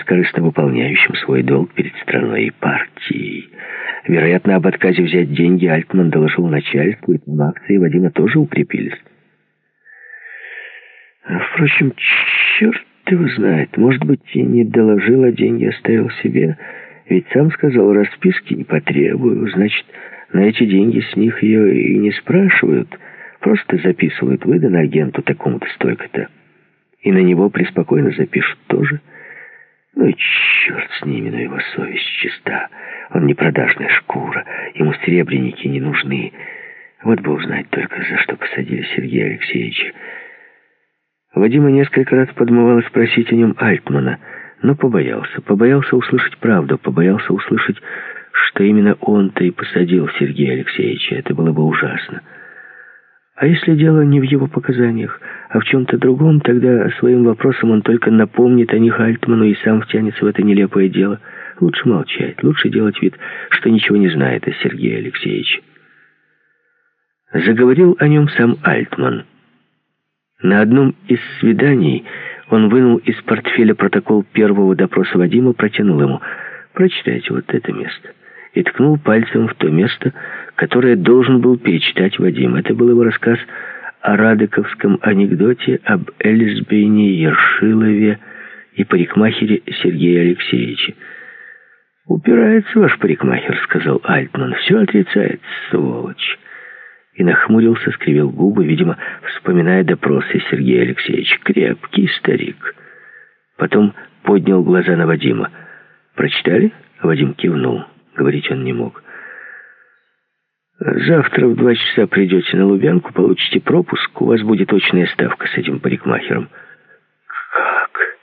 бескорыстно выполняющим свой долг перед страной и партией. Вероятно, об отказе взять деньги Альтман доложил начальству, и там акции Вадима тоже укрепились. Впрочем, черт его знает, может быть, и не доложил, а деньги оставил себе. Ведь сам сказал, расписки не потребую. Значит, на эти деньги с них ее и не спрашивают. Просто записывают, выдано агенту такому-то столько-то. И на него преспокойно запишут тоже. Ну и черт с ними, но его совесть чиста. Он не продажная шкура, ему серебряники не нужны. Вот бы узнать только, за что посадили Сергея Алексеевича. Вадима несколько раз подмывало спросить о нем Альтмана, но побоялся. Побоялся услышать правду, побоялся услышать, что именно он-то и посадил Сергея Алексеевича. Это было бы ужасно. А если дело не в его показаниях, а в чем-то другом, тогда своим вопросом он только напомнит о них Альтману и сам втянется в это нелепое дело. Лучше молчать, лучше делать вид, что ничего не знает о Сергее Алексеевиче. Заговорил о нем сам Альтман. На одном из свиданий он вынул из портфеля протокол первого допроса Вадима, протянул ему: «Прочитайте вот это место». И ткнул пальцем в то место, которое должен был перечитать Вадим. Это был его рассказ о радыковском анекдоте об Эльсбейне Ершилове и парикмахере Сергея Алексеевича. «Упирается ваш парикмахер», — сказал Альтман. «Все отрицает, сволочь». И нахмурился, скривил губы, видимо, вспоминая допросы Сергея Алексеевича. Крепкий старик. Потом поднял глаза на Вадима. «Прочитали?» — Вадим кивнул. Говорить он не мог. «Завтра в 2 часа придете на Лубянку, получите пропуск, у вас будет очная ставка с этим парикмахером». «Как?»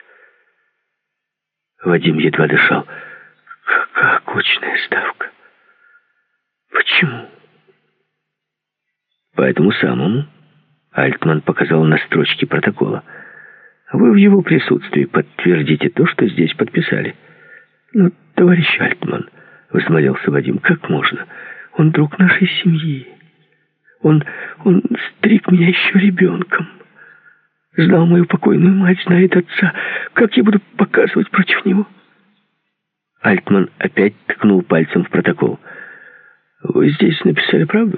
Вадим едва дышал. «Как очная ставка? Почему?» «По этому самому», — Альтман показал на строчке протокола. «Вы в его присутствии подтвердите то, что здесь подписали». «Ну, товарищ Альтман», — взмолился Вадим, — «как можно? Он друг нашей семьи. Он стриг меня еще ребенком. Знал мою покойную мать, знает отца. Как я буду показывать против него?» Альтман опять ткнул пальцем в протокол. «Вы здесь написали правду?»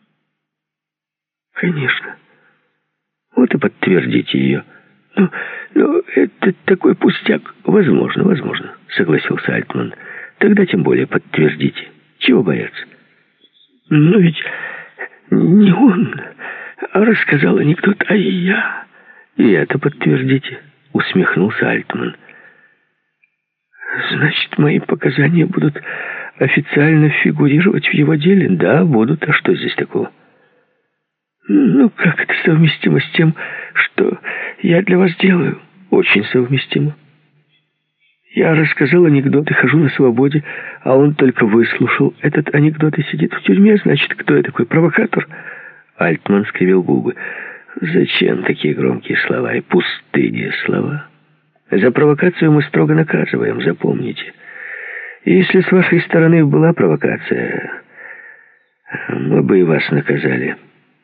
«Конечно. Вот и подтвердите ее». «Ну, это такой пустяк». «Возможно», — согласился Альтман. «Тогда тем более подтвердите. Чего бояться?» «Но ведь не он, а рассказал анекдот, а я». «И это подтвердите», — усмехнулся Альтман. «Значит, мои показания будут официально фигурировать в его деле?» «Да, будут. А что здесь такого?» «Ну, как это совместимо с тем, что я для вас делаю?» «Очень совместимо. Я рассказал анекдот и хожу на свободе, а он только выслушал этот анекдот и сидит в тюрьме. Значит, кто я такой, провокатор?» Альтман скривил губы. «Зачем такие громкие слова и пустые слова? За провокацию мы строго наказываем, запомните. И если с вашей стороны была провокация, мы бы и вас наказали.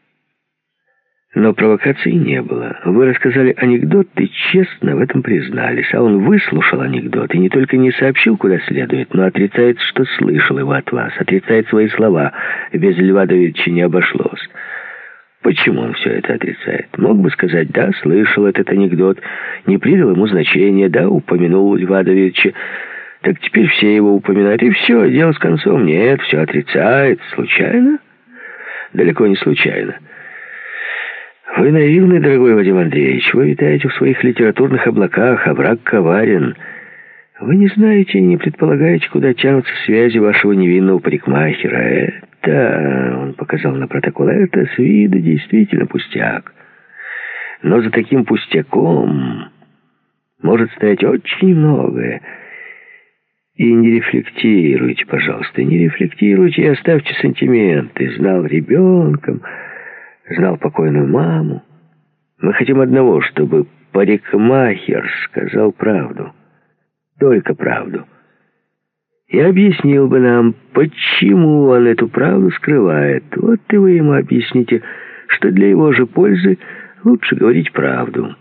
Но провокации не было. Вы рассказали анекдот и честно в этом признались. А он выслушал анекдот и не только не сообщил, куда следует, но отрицает, что слышал его от вас. Отрицает свои слова. Без Льва Давидовича не обошлось. Почему он все это отрицает? Мог бы сказать: да, слышал этот анекдот, не придал ему значения, да, упомянул Льва Давидовича. Так теперь все его упоминают, и все, дело с концом. Нет, все отрицает. Случайно? Далеко не случайно. Вы наивный, дорогой Вадим Андреевич. Вы витаете в своих литературных облаках, а враг коварен. Вы не знаете и не предполагаете, куда тянутся связи вашего невинного парикмахера. Это, он показал на протокол, это с виду действительно пустяк. Но за таким пустяком может стоять очень многое. И не рефлектируйте, пожалуйста, не рефлектируйте и оставьте сантименты. Знал ребенком, знал покойную маму. Мы хотим одного, чтобы парикмахер сказал правду. Только правду. И объяснил бы нам, почему он эту правду скрывает. Вот и вы ему объясните, что для его же пользы лучше говорить правду.